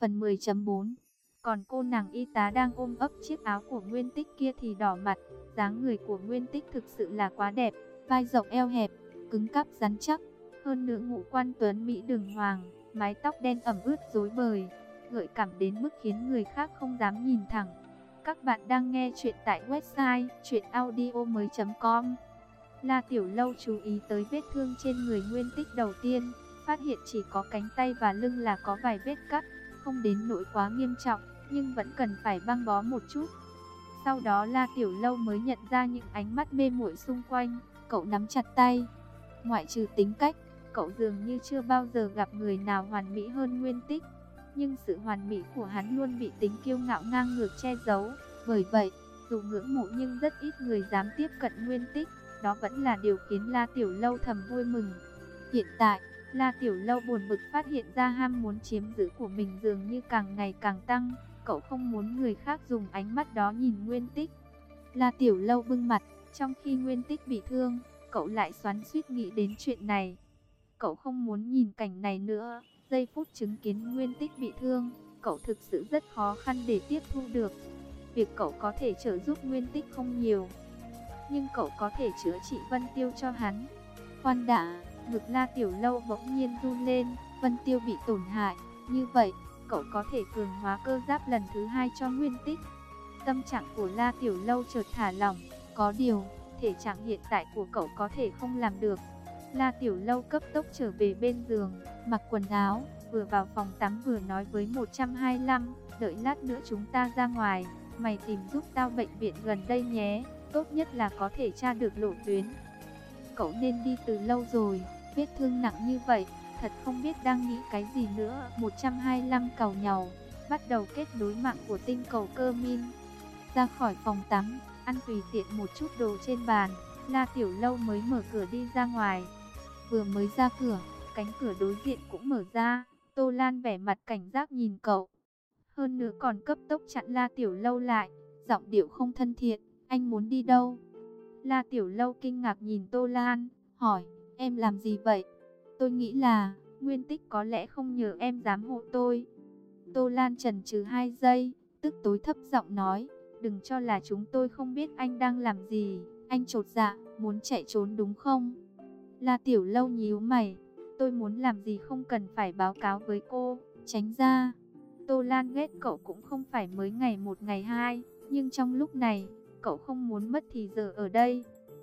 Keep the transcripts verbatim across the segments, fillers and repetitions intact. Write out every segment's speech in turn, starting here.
Phần mười chấm bốn. Còn cô nàng y tá đang ôm ấp chiếc áo của Nguyên Tích kia thì đỏ mặt. Dáng người của Nguyên Tích thực sự là quá đẹp, vai rộng eo hẹp, cứng cáp rắn chắc, hơn nữa ngũ quan tuấn mỹ đường hoàng, mái tóc đen ẩm ướt rối bời, gợi cảm đến mức khiến người khác không dám nhìn thẳng. Các bạn đang nghe chuyện tại website truyện audio mới chấm com. La Tiểu Lâu chú ý tới vết thương trên người Nguyên Tích đầu tiên, phát hiện chỉ có cánh tay và lưng là có vài vết cắt, không đến nỗi quá nghiêm trọng, nhưng vẫn cần phải băng bó một chút. Sau đó La Tiểu Lâu mới nhận ra những ánh mắt mê muội xung quanh, cậu nắm chặt tay. Ngoại trừ tính cách, cậu dường như chưa bao giờ gặp người nào hoàn mỹ hơn Nguyên Tích. Nhưng sự hoàn mỹ của hắn luôn bị tính kiêu ngạo ngang ngược che giấu. Bởi vậy, dù ngưỡng mộ nhưng rất ít người dám tiếp cận Nguyên Tích. Đó vẫn là điều khiến La Tiểu Lâu thầm vui mừng. Hiện tại, La Tiểu Lâu buồn bực phát hiện ra ham muốn chiếm giữ của mình dường như càng ngày càng tăng. Cậu không muốn người khác dùng ánh mắt đó nhìn Nguyên Tích. La Tiểu Lâu bưng mặt, trong khi Nguyên Tích bị thương, cậu lại xoắn xuýt nghĩ đến chuyện này. Cậu không muốn nhìn cảnh này nữa. Giây phút chứng kiến Nguyên Tích bị thương, cậu thực sự rất khó khăn để tiếp thu được. Việc cậu có thể trợ giúp Nguyên Tích không nhiều, nhưng cậu có thể chữa trị Vân Tiêu cho hắn. Khoan đã, ngực La Tiểu Lâu bỗng nhiên run lên. Vân Tiêu bị tổn hại, như vậy cậu có thể cường hóa cơ giáp lần thứ hai cho Nguyên Tích. Tâm trạng của La Tiểu Lâu chợt thả lỏng. Có điều, thể trạng hiện tại của cậu có thể không làm được. La Tiểu Lâu cấp tốc trở về bên giường, mặc quần áo, vừa vào phòng tắm vừa nói với một trăm hai mươi lăm, đợi lát nữa chúng ta ra ngoài, mày tìm giúp tao bệnh viện gần đây nhé, tốt nhất là có thể tra được lộ tuyến. Cậu nên đi từ lâu rồi, vết thương nặng như vậy, thật không biết đang nghĩ cái gì nữa. một trăm hai mươi lăm càu nhàu, bắt đầu kết nối mạng của tinh cầu cơ min. Ra khỏi phòng tắm, ăn tùy tiện một chút đồ trên bàn, La Tiểu Lâu mới mở cửa đi ra ngoài. Vừa mới ra cửa, cánh cửa đối diện cũng mở ra. Tô Lan vẻ mặt cảnh giác nhìn cậu, hơn nữa còn cấp tốc chặn La Tiểu Lâu lại, giọng điệu không thân thiện. Anh muốn đi đâu? La Tiểu Lâu kinh ngạc nhìn Tô Lan, hỏi, em làm gì vậy? Tôi nghĩ là, Nguyên Tích có lẽ không nhờ em dám hộ tôi. Tô Lan chần chừ hai giây, tức tối thấp giọng nói, đừng cho là chúng tôi không biết anh đang làm gì. Anh chột dạ, muốn chạy trốn đúng không? La Tiểu Lâu nhíu mày, tôi muốn làm gì không cần phải báo cáo với cô, tránh ra. Tô Lan ghét cậu cũng không phải mới ngày một ngày hai, nhưng trong lúc này, cậu không muốn mất thì giờ ở đây.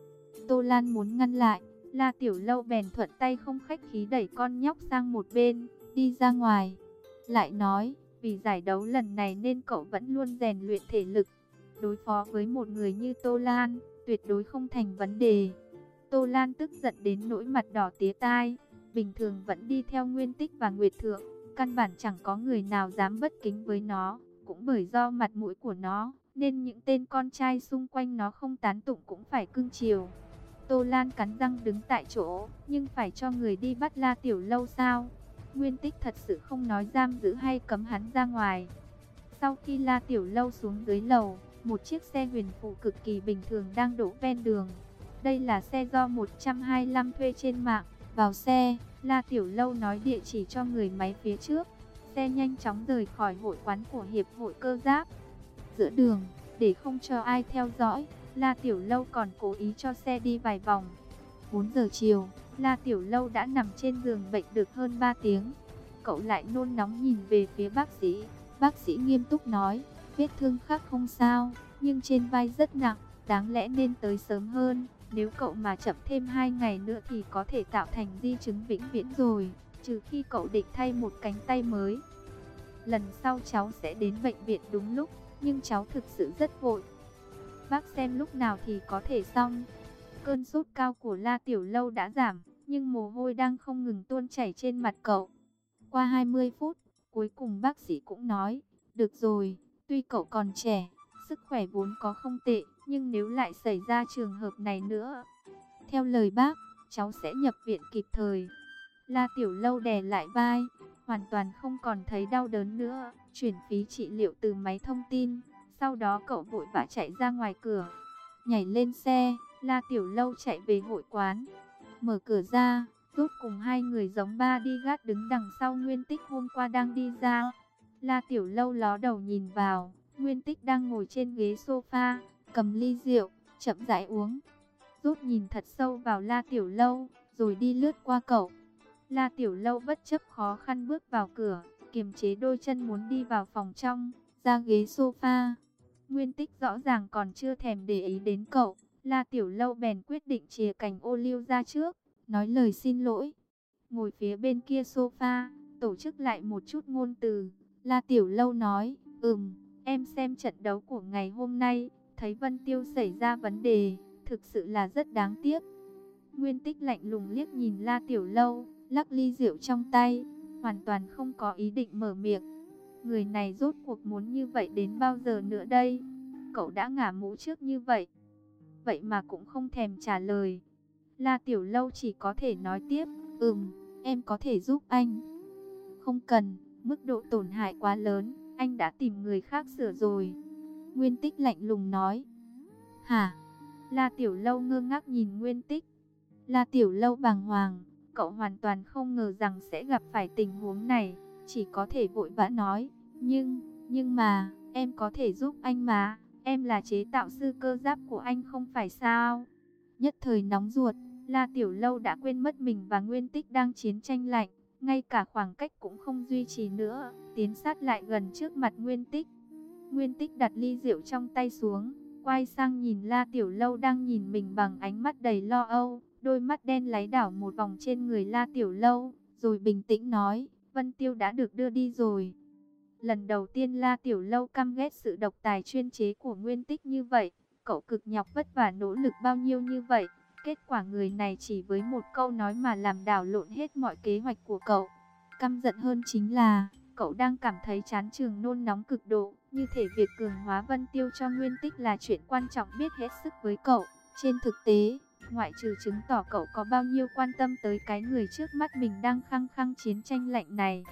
Tô Lan muốn ngăn lại, La Tiểu Lâu bèn thuận tay không khách khí đẩy con nhóc sang một bên, đi ra ngoài. Lại nói, vì giải đấu lần này nên cậu vẫn luôn rèn luyện thể lực. Đối phó với một người như Tô Lan, tuyệt đối không thành vấn đề. Tô Lan tức giận đến nỗi mặt đỏ tía tai, bình thường vẫn đi theo Nguyên Tích và Nguyệt Thượng, căn bản chẳng có người nào dám bất kính với nó, cũng bởi do mặt mũi của nó, nên những tên con trai xung quanh nó không tán tụng cũng phải cưng chiều. Tô Lan cắn răng đứng tại chỗ, nhưng phải cho người đi bắt La Tiểu Lâu sao? Nguyên Tích thật sự không nói giam giữ hay cấm hắn ra ngoài. Sau khi La Tiểu Lâu xuống dưới lầu, một chiếc xe huyền phụ cực kỳ bình thường đang đỗ ven đường. Đây là xe do một trăm hai mươi lăm thuê trên mạng. Vào xe, La Tiểu Lâu nói địa chỉ cho người máy phía trước. Xe nhanh chóng rời khỏi hội quán của Hiệp hội Cơ Giáp. Giữa đường, để không cho ai theo dõi, La Tiểu Lâu còn cố ý cho xe đi vài vòng. bốn giờ chiều, La Tiểu Lâu đã nằm trên giường bệnh được hơn ba tiếng. Cậu lại nôn nóng nhìn về phía bác sĩ. Bác sĩ nghiêm túc nói, vết thương khác không sao, nhưng trên vai rất nặng, đáng lẽ nên tới sớm hơn. Nếu cậu mà chậm thêm hai ngày nữa thì có thể tạo thành di chứng vĩnh viễn rồi, trừ khi cậu định thay một cánh tay mới. Lần sau cháu sẽ đến bệnh viện đúng lúc, nhưng cháu thực sự rất vội. Bác xem lúc nào thì có thể xong. Cơn sốt cao của La Tiểu Lâu đã giảm, nhưng mồ hôi đang không ngừng tuôn chảy trên mặt cậu. Qua hai mươi phút, cuối cùng bác sĩ cũng nói, được rồi, tuy cậu còn trẻ, sức khỏe vốn có không tệ, nhưng nếu lại xảy ra trường hợp này nữa, theo lời bác, cháu sẽ nhập viện kịp thời. La Tiểu Lâu đè lại vai, hoàn toàn không còn thấy đau đớn nữa, chuyển phí trị liệu từ máy thông tin. Sau đó cậu vội vã chạy ra ngoài cửa, nhảy lên xe. La Tiểu Lâu chạy về hội quán, mở cửa ra, rốt cùng hai người giống ba đi gát đứng đằng sau Nguyên Tích hôm qua đang đi ra. La Tiểu Lâu ló đầu nhìn vào, Nguyên Tích đang ngồi trên ghế sofa, cầm ly rượu, chậm rãi uống. Rút nhìn thật sâu vào La Tiểu Lâu, rồi đi lướt qua cậu. La Tiểu Lâu bất chấp khó khăn bước vào cửa, kiềm chế đôi chân muốn đi vào phòng trong, ra ghế sofa. Nguyên Tích rõ ràng còn chưa thèm để ý đến cậu, La Tiểu Lâu bèn quyết định chìa cành ô liu ra trước, nói lời xin lỗi. Ngồi phía bên kia sofa, tổ chức lại một chút ngôn từ. La Tiểu Lâu nói, ừm, em xem trận đấu của ngày hôm nay, thấy Vân Tiêu xảy ra vấn đề, thực sự là rất đáng tiếc. Nguyên Tích lạnh lùng liếc nhìn La Tiểu Lâu, lắc ly rượu trong tay, hoàn toàn không có ý định mở miệng. Người này rốt cuộc muốn như vậy đến bao giờ nữa đây? Cậu đã ngả mũ trước như vậy, vậy mà cũng không thèm trả lời. La Tiểu Lâu chỉ có thể nói tiếp, ừm, em có thể giúp anh. Không cần, mức độ tổn hại quá lớn, anh đã tìm người khác sửa rồi. Nguyên Tích lạnh lùng nói. Hả? La Tiểu Lâu ngơ ngác nhìn Nguyên Tích. La Tiểu Lâu bàng hoàng, cậu hoàn toàn không ngờ rằng sẽ gặp phải tình huống này, chỉ có thể vội vã nói, nhưng, nhưng mà, em có thể giúp anh mà, em là chế tạo sư cơ giáp của anh không phải sao? Nhất thời nóng ruột, La Tiểu Lâu đã quên mất mình và Nguyên Tích đang chiến tranh lạnh, ngay cả khoảng cách cũng không duy trì nữa, tiến sát lại gần trước mặt Nguyên Tích. Nguyên Tích đặt ly rượu trong tay xuống, quay sang nhìn La Tiểu Lâu đang nhìn mình bằng ánh mắt đầy lo âu, đôi mắt đen láy đảo một vòng trên người La Tiểu Lâu, rồi bình tĩnh nói, Vân Tiêu đã được đưa đi rồi. Lần đầu tiên La Tiểu Lâu căm ghét sự độc tài chuyên chế của Nguyên Tích như vậy, cậu cực nhọc vất vả nỗ lực bao nhiêu như vậy, kết quả người này chỉ với một câu nói mà làm đảo lộn hết mọi kế hoạch của cậu. Căm giận hơn chính là, cậu đang cảm thấy chán chường nôn nóng cực độ, như thể việc cường hóa Vân Tiêu cho Nguyên Tích là chuyện quan trọng biết hết sức với cậu. Trên thực tế, ngoại trừ chứng tỏ cậu có bao nhiêu quan tâm tới cái người trước mắt mình đang khăng khăng chiến tranh lạnh này,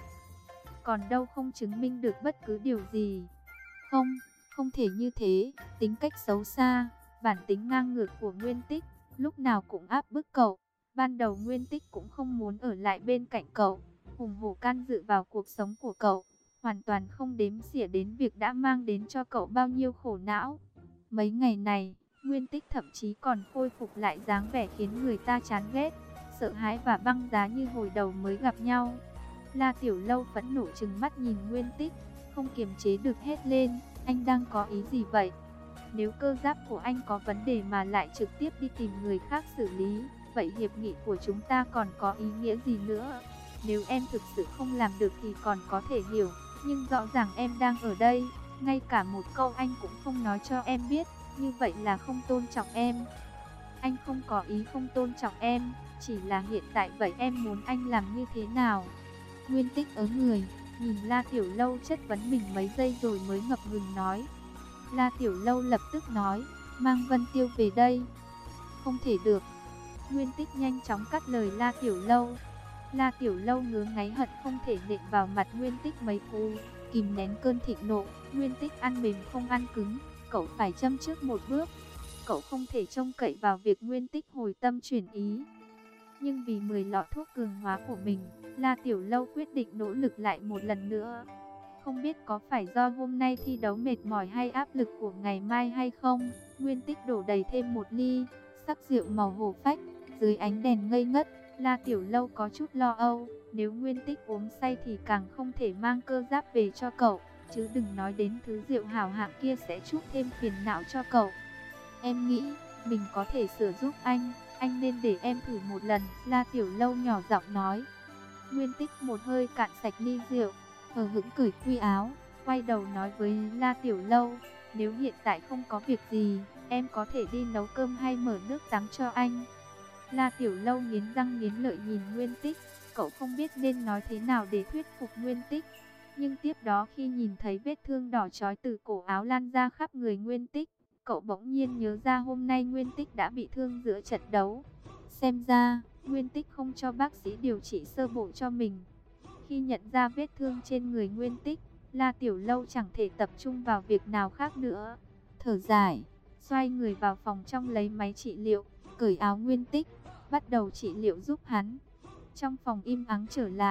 còn đâu không chứng minh được bất cứ điều gì. Không, không thể như thế, tính cách xấu xa, bản tính ngang ngược của Nguyên Tích, lúc nào cũng áp bức cậu. Ban đầu Nguyên Tích cũng không muốn ở lại bên cạnh cậu, hùng hổ can dự vào cuộc sống của cậu, hoàn toàn không đếm xỉa đến việc đã mang đến cho cậu bao nhiêu khổ não. Mấy ngày này, Nguyên Tích thậm chí còn khôi phục lại dáng vẻ khiến người ta chán ghét, sợ hãi và băng giá như hồi đầu mới gặp nhau. La Tiểu Lâu phẫn nộ trừng mắt nhìn Nguyên Tích, không kiềm chế được hét lên, anh đang có ý gì vậy? Nếu cơ giáp của anh có vấn đề mà lại trực tiếp đi tìm người khác xử lý, vậy hiệp nghị của chúng ta còn có ý nghĩa gì nữa? Nếu em thực sự không làm được thì còn có thể hiểu, nhưng rõ ràng em đang ở đây, ngay cả một câu anh cũng không nói cho em biết, như vậy là không tôn trọng em. Anh không có ý không tôn trọng em, chỉ là hiện tại vậy em muốn anh làm như thế nào? Nguyên Tích ớ người, nhìn La Tiểu Lâu chất vấn mình mấy giây rồi mới ngập ngừng nói. La Tiểu Lâu lập tức nói, mang Vân Tiêu về đây. Không thể được. Nguyên Tích nhanh chóng cắt lời La Tiểu Lâu. La Tiểu Lâu ngứa ngáy hận không thể nện vào mặt Nguyên Tích mấy cú, kìm nén cơn thịnh nộ. Nguyên Tích ăn mềm không ăn cứng, cậu phải châm trước một bước. Cậu không thể trông cậy vào việc Nguyên Tích hồi tâm chuyển ý. Nhưng vì mười lọ thuốc cường hóa của mình, La Tiểu Lâu quyết định nỗ lực lại một lần nữa. Không biết có phải do hôm nay thi đấu mệt mỏi hay áp lực của ngày mai hay không, Nguyên Tích đổ đầy thêm một ly, sắc rượu màu hổ phách, dưới ánh đèn ngây ngất. La Tiểu Lâu có chút lo âu, nếu Nguyên Tích uống say thì càng không thể mang cơ giáp về cho cậu, chứ đừng nói đến thứ rượu hảo hạng kia sẽ chuốc thêm phiền não cho cậu. Em nghĩ, mình có thể sửa giúp anh, anh nên để em thử một lần, La Tiểu Lâu nhỏ giọng nói. Nguyên Tích một hơi cạn sạch ly rượu, hờ hững cởi quy áo, quay đầu nói với La Tiểu Lâu, nếu hiện tại không có việc gì, em có thể đi nấu cơm hay mở nước tắm cho anh. La Tiểu Lâu nghiến răng nghiến lợi nhìn Nguyên Tích, cậu không biết nên nói thế nào để thuyết phục Nguyên Tích. Nhưng tiếp đó khi nhìn thấy vết thương đỏ chói từ cổ áo lan ra khắp người Nguyên Tích, cậu bỗng nhiên nhớ ra hôm nay Nguyên Tích đã bị thương giữa trận đấu. Xem ra, Nguyên Tích không cho bác sĩ điều trị sơ bộ cho mình. Khi nhận ra vết thương trên người Nguyên Tích, La Tiểu Lâu chẳng thể tập trung vào việc nào khác nữa. Thở dài, xoay người vào phòng trong lấy máy trị liệu, cởi áo Nguyên Tích, bắt đầu trị liệu giúp hắn. Trong phòng im ắng trở lại,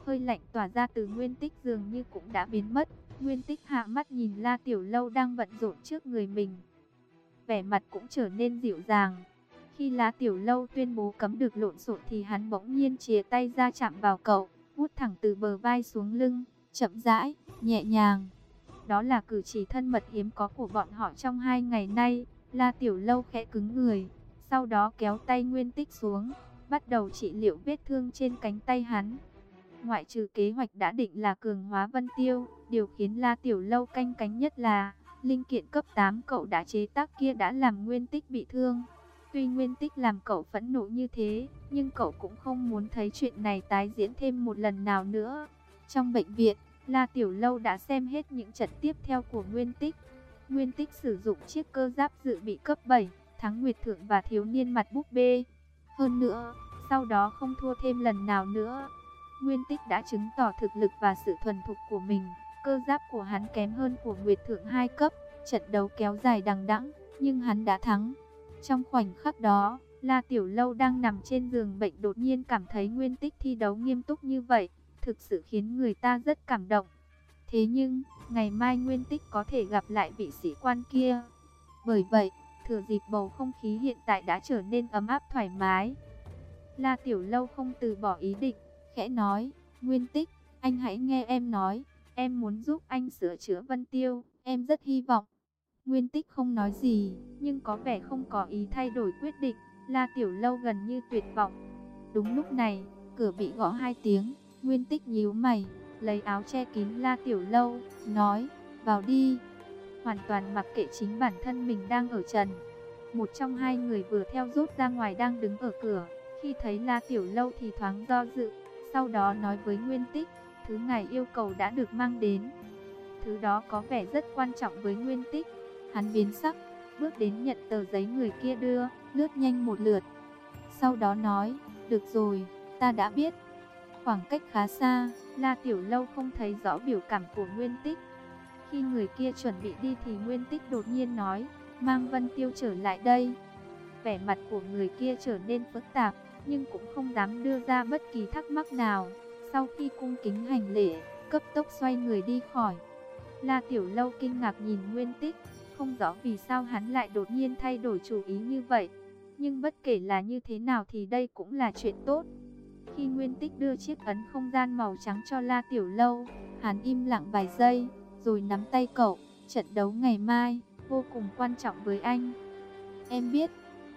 Hơi lạnh tỏa ra từ Nguyên Tích dường như cũng đã biến mất. Nguyên Tích hạ mắt nhìn La Tiểu Lâu đang bận rộn trước người mình, vẻ mặt cũng trở nên dịu dàng. Khi La Tiểu Lâu tuyên bố cấm được lộn xộn thì hắn bỗng nhiên chìa tay ra chạm vào cậu, vuốt thẳng từ bờ vai xuống lưng, chậm rãi, nhẹ nhàng. Đó là cử chỉ thân mật hiếm có của bọn họ trong hai ngày nay. La Tiểu Lâu khẽ cứng người, sau đó kéo tay Nguyên Tích xuống, bắt đầu trị liệu vết thương trên cánh tay hắn. Ngoại trừ kế hoạch đã định là cường hóa Vân Tiêu, điều khiến La Tiểu Lâu canh cánh nhất là linh kiện cấp tám cậu đã chế tác kia đã làm Nguyên Tích bị thương. Tuy Nguyên Tích làm cậu phẫn nộ như thế, nhưng cậu cũng không muốn thấy chuyện này tái diễn thêm một lần nào nữa. Trong bệnh viện, La Tiểu Lâu đã xem hết những trận tiếp theo của Nguyên Tích. Nguyên Tích sử dụng chiếc cơ giáp dự bị cấp bảy, thắng Nguyệt Thượng và thiếu niên mặt búp bê. Hơn nữa, sau đó không thua thêm lần nào nữa. Nguyên Tích đã chứng tỏ thực lực và sự thuần thục của mình. Cơ giáp của hắn kém hơn của Nguyệt Thượng hai cấp. Trận đấu kéo dài đằng đẵng, nhưng hắn đã thắng. Trong khoảnh khắc đó, La Tiểu Lâu đang nằm trên giường bệnh đột nhiên cảm thấy Nguyên Tích thi đấu nghiêm túc như vậy, thực sự khiến người ta rất cảm động. Thế nhưng, ngày mai Nguyên Tích có thể gặp lại vị sĩ quan kia. Bởi vậy, thừa dịp bầu không khí hiện tại đã trở nên ấm áp thoải mái, La Tiểu Lâu không từ bỏ ý định, khẽ nói, Nguyên Tích, anh hãy nghe em nói, em muốn giúp anh sửa chữa Vân Tiêu, em rất hy vọng. Nguyên Tích không nói gì, nhưng có vẻ không có ý thay đổi quyết định. La Tiểu Lâu gần như tuyệt vọng. Đúng lúc này, cửa bị gõ hai tiếng. Nguyên Tích nhíu mày, lấy áo che kín La Tiểu Lâu, nói, vào đi. Hoàn toàn mặc kệ chính bản thân mình đang ở trần. Một trong hai người vừa theo rút ra ngoài đang đứng ở cửa. Khi thấy La Tiểu Lâu thì thoáng do dự, sau đó nói với Nguyên Tích, thứ ngài yêu cầu đã được mang đến. Thứ đó có vẻ rất quan trọng với Nguyên Tích. Hắn biến sắc, bước đến nhận tờ giấy người kia đưa, lướt nhanh một lượt. Sau đó nói, được rồi, ta đã biết. Khoảng cách khá xa, La Tiểu Lâu không thấy rõ biểu cảm của Nguyên Tích. Khi người kia chuẩn bị đi thì Nguyên Tích đột nhiên nói, mang Vân Tiêu trở lại đây. Vẻ mặt của người kia trở nên phức tạp, nhưng cũng không dám đưa ra bất kỳ thắc mắc nào. Sau khi cung kính hành lễ, cấp tốc xoay người đi khỏi. La Tiểu Lâu kinh ngạc nhìn Nguyên Tích, không rõ vì sao hắn lại đột nhiên thay đổi chủ ý như vậy. Nhưng bất kể là như thế nào thì đây cũng là chuyện tốt. Khi Nguyên Tích đưa chiếc ấn không gian màu trắng cho La Tiểu Lâu, hắn im lặng vài giây, rồi nắm tay cậu, trận đấu ngày mai, vô cùng quan trọng với anh. Em biết,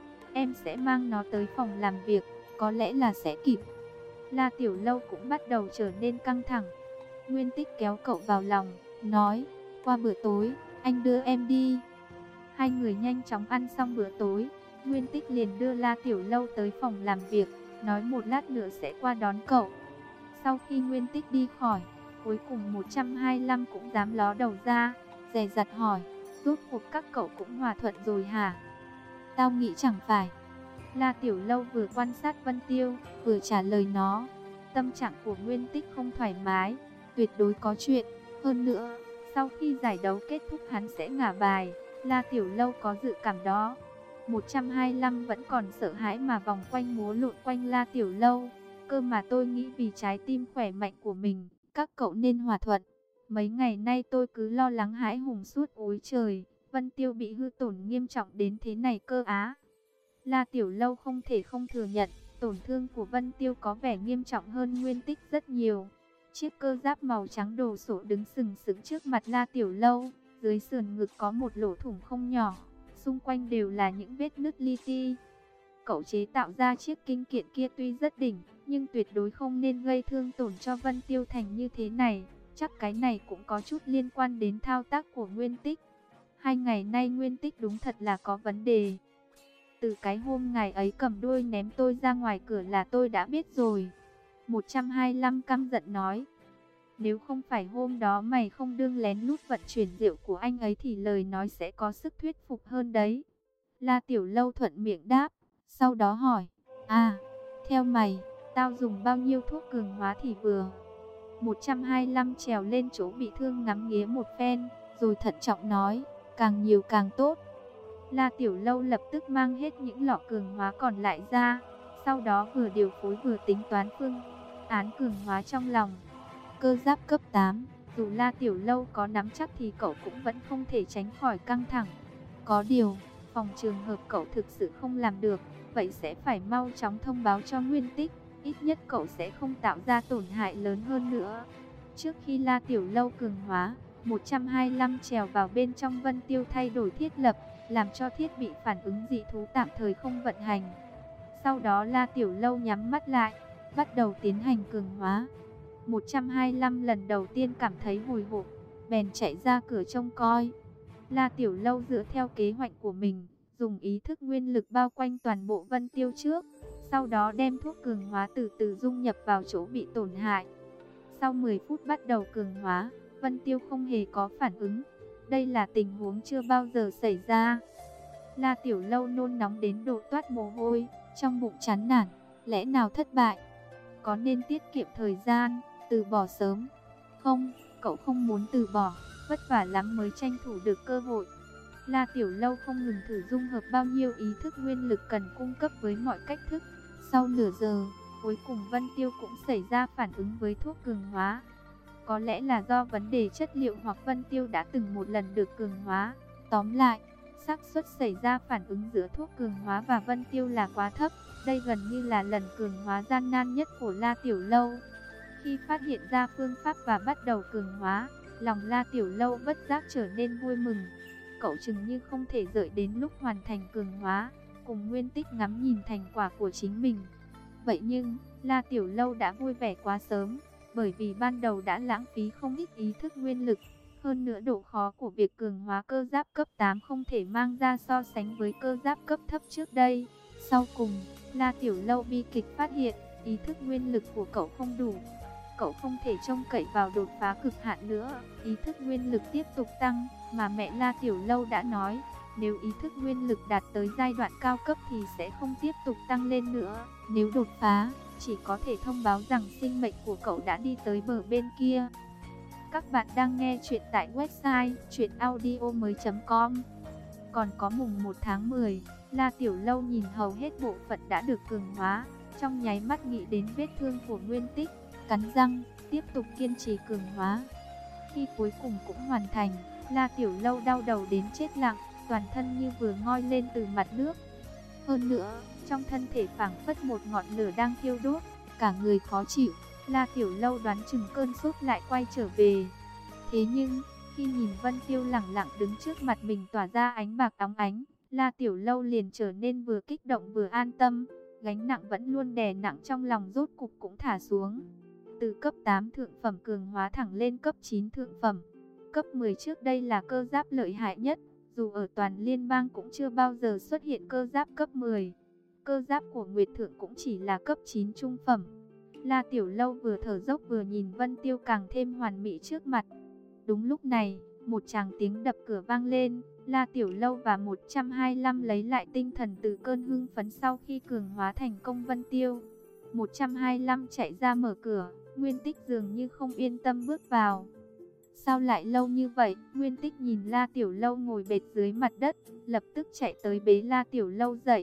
em sẽ mang nó tới phòng làm việc, có lẽ là sẽ kịp. La Tiểu Lâu cũng bắt đầu trở nên căng thẳng. Nguyên Tích kéo cậu vào lòng, nói, qua bữa tối, anh đưa em đi. Hai người nhanh chóng ăn xong bữa tối, Nguyên Tích liền đưa La Tiểu Lâu tới phòng làm việc, nói một lát nữa sẽ qua đón cậu. Sau khi Nguyên Tích đi khỏi, cuối cùng một trăm hai mươi lăm cũng dám ló đầu ra, dè dặt hỏi, rốt cuộc các cậu cũng hòa thuận rồi hả? Tao nghĩ chẳng phải. La Tiểu Lâu vừa quan sát Vân Tiêu, vừa trả lời nó. Tâm trạng của Nguyên Tích không thoải mái, tuyệt đối có chuyện. Hơn nữa, sau khi giải đấu kết thúc hắn sẽ ngả bài. La Tiểu Lâu có dự cảm đó. một trăm hai mươi lăm vẫn còn sợ hãi mà vòng quanh múa lộn quanh La Tiểu Lâu. Cơ mà tôi nghĩ vì trái tim khỏe mạnh của mình, các cậu nên hòa thuận. Mấy ngày nay tôi cứ lo lắng hãi hùng suốt ối trời. Vân Tiêu bị hư tổn nghiêm trọng đến thế này cơ á. La Tiểu Lâu không thể không thừa nhận, tổn thương của Vân Tiêu có vẻ nghiêm trọng hơn Nguyên Tích rất nhiều. Chiếc cơ giáp màu trắng đồ sộ đứng sừng sững trước mặt La Tiểu Lâu, dưới sườn ngực có một lỗ thủng không nhỏ, xung quanh đều là những vết nứt li ti. Cậu chế tạo ra chiếc kinh kiện kia tuy rất đỉnh, nhưng tuyệt đối không nên gây thương tổn cho Vân Tiêu thành như thế này. Chắc cái này cũng có chút liên quan đến thao tác của Nguyên Tích. Hai ngày nay Nguyên Tích đúng thật là có vấn đề. Từ cái hôm ngày ấy cầm đuôi ném tôi ra ngoài cửa là tôi đã biết rồi. một trăm hai mươi lăm căm giận nói. Nếu không phải hôm đó mày không đương lén lút vận chuyển rượu của anh ấy thì lời nói sẽ có sức thuyết phục hơn đấy. La Tiểu Lâu thuận miệng đáp, sau đó hỏi, à, theo mày, tao dùng bao nhiêu thuốc cường hóa thì vừa? một trăm hai mươi lăm trèo lên chỗ bị thương ngắm nghía một phen, rồi thận trọng nói, càng nhiều càng tốt. La Tiểu Lâu lập tức mang hết những lọ cường hóa còn lại ra, sau đó vừa điều phối vừa tính toán phương án cường hóa trong lòng. Cơ giáp cấp tám, dù La Tiểu Lâu có nắm chắc thì cậu cũng vẫn không thể tránh khỏi căng thẳng. Có điều, phòng trường hợp cậu thực sự không làm được, vậy sẽ phải mau chóng thông báo cho Nguyên Tích, ít nhất cậu sẽ không tạo ra tổn hại lớn hơn nữa. Trước khi La Tiểu Lâu cường hóa, một trăm hai mươi lăm trèo vào bên trong Vân Tiêu thay đổi thiết lập, làm cho thiết bị phản ứng dị thú tạm thời không vận hành. Sau đó La Tiểu Lâu nhắm mắt lại, bắt đầu tiến hành cường hóa. một trăm hai mươi lăm lần đầu tiên cảm thấy hồi hộp, bèn chạy ra cửa trông coi. La Tiểu Lâu dựa theo kế hoạch của mình, dùng ý thức nguyên lực bao quanh toàn bộ Vân Tiêu trước, sau đó đem thuốc cường hóa từ từ dung nhập vào chỗ bị tổn hại. Sau mười phút bắt đầu cường hóa, Vân Tiêu không hề có phản ứng. Đây là tình huống chưa bao giờ xảy ra. La Tiểu Lâu nôn nóng đến độ toát mồ hôi, trong bụng chán nản, lẽ nào thất bại? Có nên tiết kiệm thời gian, từ bỏ sớm? Không, cậu không muốn từ bỏ, vất vả lắm mới tranh thủ được cơ hội. La Tiểu Lâu không ngừng thử dung hợp bao nhiêu ý thức nguyên lực cần cung cấp với mọi cách thức. Sau nửa giờ, cuối cùng Vân Tiêu cũng xảy ra phản ứng với thuốc cường hóa. Có lẽ là do vấn đề chất liệu hoặc Vân Tiêu đã từng một lần được cường hóa. Tóm lại, xác suất xảy ra phản ứng giữa thuốc cường hóa và Vân Tiêu là quá thấp. Đây gần như là lần cường hóa gian nan nhất của La Tiểu Lâu. Khi phát hiện ra phương pháp và bắt đầu cường hóa, lòng La Tiểu Lâu bất giác trở nên vui mừng. Cậu chừng như không thể đợi đến lúc hoàn thành cường hóa, cùng Nguyên Tích ngắm nhìn thành quả của chính mình. Vậy nhưng, La Tiểu Lâu đã vui vẻ quá sớm, bởi vì ban đầu đã lãng phí không ít ý thức nguyên lực. Hơn nữa độ khó của việc cường hóa cơ giáp cấp tám không thể mang ra so sánh với cơ giáp cấp thấp trước đây. Sau cùng, La Tiểu Lâu bi kịch phát hiện, ý thức nguyên lực của cậu không đủ. Cậu không thể trông cậy vào đột phá cực hạn nữa, ý thức nguyên lực tiếp tục tăng, mà mẹ La Tiểu Lâu đã nói, nếu ý thức nguyên lực đạt tới giai đoạn cao cấp thì sẽ không tiếp tục tăng lên nữa. Nếu đột phá, chỉ có thể thông báo rằng sinh mệnh của cậu đã đi tới bờ bên kia. Các bạn đang nghe chuyện tại website truyện audio mới chấm com. Còn có mùng một tháng mười, La Tiểu Lâu nhìn hầu hết bộ phận đã được cường hóa, trong nháy mắt nghĩ đến vết thương của Nguyên Tích, cắn răng, tiếp tục kiên trì cường hóa. Khi cuối cùng cũng hoàn thành, La Tiểu Lâu đau đầu đến chết lặng, toàn thân như vừa ngoi lên từ mặt nước. Hơn nữa, trong thân thể phảng phất một ngọn lửa đang thiêu đốt, cả người khó chịu. La Tiểu Lâu đoán chừng cơn sốt lại quay trở về. Thế nhưng, khi nhìn Vân Tiêu lẳng lặng đứng trước mặt mình tỏa ra ánh bạc óng ánh, La Tiểu Lâu liền trở nên vừa kích động vừa an tâm. Gánh nặng vẫn luôn đè nặng trong lòng rốt cục cũng thả xuống. Từ cấp tám thượng phẩm cường hóa thẳng lên cấp chín thượng phẩm. Cấp mười trước đây là cơ giáp lợi hại nhất, dù ở toàn liên bang cũng chưa bao giờ xuất hiện cơ giáp cấp mười. Cơ giáp của Nguyệt Thượng cũng chỉ là cấp chín trung phẩm. La Tiểu Lâu vừa thở dốc vừa nhìn Vân Tiêu càng thêm hoàn mỹ trước mặt. Đúng lúc này, một tràng tiếng đập cửa vang lên. La Tiểu Lâu và một trăm hai mươi lăm lấy lại tinh thần từ cơn hưng phấn sau khi cường hóa thành công Vân Tiêu. một trăm hai mươi lăm chạy ra mở cửa, Nguyên Tích dường như không yên tâm bước vào. Sao lại lâu như vậy? Nguyên Tích nhìn La Tiểu Lâu ngồi bệt dưới mặt đất, lập tức chạy tới bế La Tiểu Lâu dậy.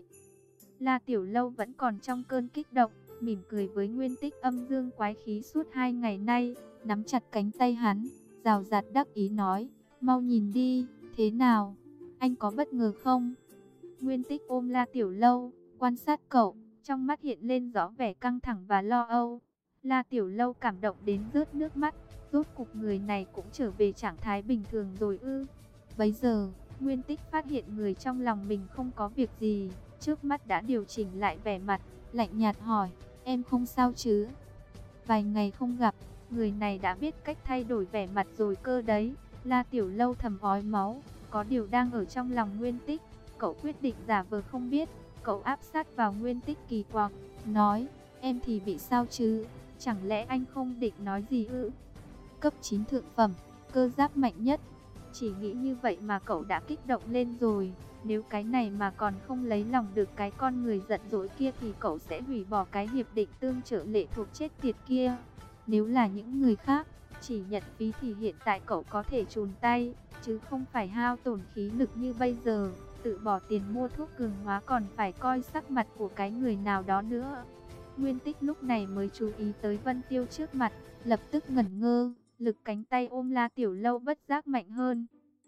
La Tiểu Lâu vẫn còn trong cơn kích động, mỉm cười với Nguyên Tích âm dương quái khí suốt hai ngày nay, nắm chặt cánh tay hắn, rào rạt đắc ý nói, mau nhìn đi, thế nào? Anh có bất ngờ không? Nguyên Tích ôm La Tiểu Lâu, quan sát cậu, trong mắt hiện lên rõ vẻ căng thẳng và lo âu. La Tiểu Lâu cảm động đến rớt nước mắt, rốt cục người này cũng trở về trạng thái bình thường rồi ư. Bấy giờ, Nguyên Tích phát hiện người trong lòng mình không có việc gì, trước mắt đã điều chỉnh lại vẻ mặt, lạnh nhạt hỏi, em không sao chứ? Vài ngày không gặp, người này đã biết cách thay đổi vẻ mặt rồi cơ đấy. La Tiểu Lâu thầm ói máu, có điều đang ở trong lòng Nguyên Tích, cậu quyết định giả vờ không biết. Cậu áp sát vào Nguyên Tích kỳ quặc, nói, em thì bị sao chứ? Chẳng lẽ anh không định nói gì ư? Cấp chín thượng phẩm, cơ giáp mạnh nhất. Chỉ nghĩ như vậy mà cậu đã kích động lên rồi. Nếu cái này mà còn không lấy lòng được cái con người giận dỗi kia thì cậu sẽ hủy bỏ cái hiệp định tương trợ lệ thuộc chết tiệt kia. Nếu là những người khác, chỉ nhận phí thì hiện tại cậu có thể chùn tay, chứ không phải hao tổn khí lực như bây giờ. Tự bỏ tiền mua thuốc cường hóa còn phải coi sắc mặt của cái người nào đó nữa. Nguyên Tích lúc này mới chú ý tới Vân Tiêu trước mặt, lập tức ngẩn ngơ, lực cánh tay ôm La Tiểu Lâu bất giác mạnh hơn.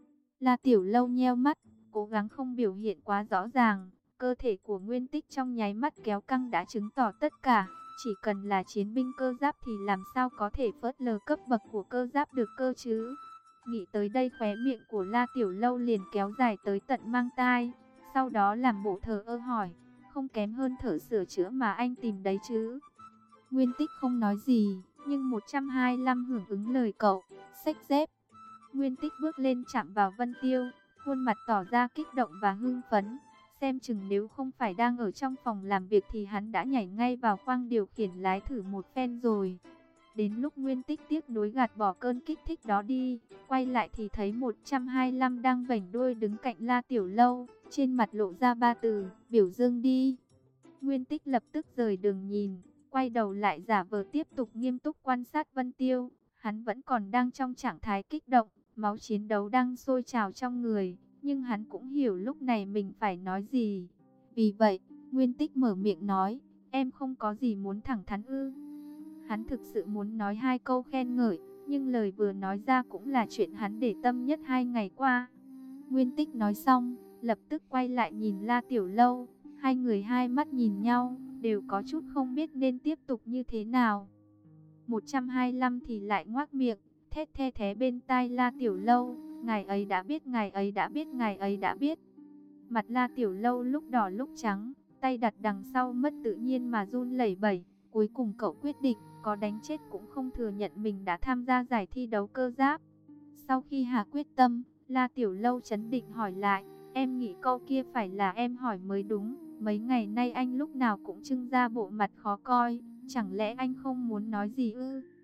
La Tiểu Lâu nheo mắt, cố gắng không biểu hiện quá rõ ràng, cơ thể của Nguyên Tích trong nháy mắt kéo căng đã chứng tỏ tất cả, chỉ cần là chiến binh cơ giáp thì làm sao có thể phớt lờ cấp bậc của cơ giáp được cơ chứ. Nghĩ tới đây khóe miệng của La Tiểu Lâu liền kéo dài tới tận mang tai, sau đó làm bộ thờ ơ hỏi, không kém hơn thợ sửa chữa mà anh tìm đấy chứ. Nguyên Tích không nói gì, nhưng một trăm hai mươi lăm hưởng ứng lời cậu, xách dép. Nguyên Tích bước lên chạm vào Vân Tiêu, khuôn mặt tỏ ra kích động và hưng phấn. Xem chừng nếu không phải đang ở trong phòng làm việc thì hắn đã nhảy ngay vào khoang điều khiển lái thử một phen rồi. Đến lúc Nguyên Tích tiếc nuối gạt bỏ cơn kích thích đó đi, quay lại thì thấy một trăm hai mươi lăm đang vểnh đuôi đứng cạnh La Tiểu Lâu, trên mặt lộ ra ba từ, biểu dương đi. Nguyên Tích lập tức rời đường nhìn, quay đầu lại giả vờ tiếp tục nghiêm túc quan sát Vân Tiêu. Hắn vẫn còn đang trong trạng thái kích động, máu chiến đấu đang sôi trào trong người, nhưng hắn cũng hiểu lúc này mình phải nói gì. Vì vậy, Nguyên Tích mở miệng nói, em không có gì muốn thẳng thắn ư. Hắn thực sự muốn nói hai câu khen ngợi, nhưng lời vừa nói ra cũng là chuyện hắn để tâm nhất hai ngày qua. Nguyên Tích nói xong, lập tức quay lại nhìn La Tiểu Lâu, hai người hai mắt nhìn nhau, đều có chút không biết nên tiếp tục như thế nào. một trăm hai mươi lăm thì lại ngoác miệng, thét the thé bên tai La Tiểu Lâu, ngài ấy đã biết, ngài ấy đã biết, ngài ấy đã biết. Mặt La Tiểu Lâu lúc đỏ lúc trắng, tay đặt đằng sau mất tự nhiên mà run lẩy bẩy. Cuối cùng cậu quyết định, có đánh chết cũng không thừa nhận mình đã tham gia giải thi đấu cơ giáp. Sau khi hạ quyết tâm, La Tiểu Lâu trấn định hỏi lại, em nghĩ câu kia phải là em hỏi mới đúng. Mấy ngày nay anh lúc nào cũng trưng ra bộ mặt khó coi, chẳng lẽ anh không muốn nói gì ư?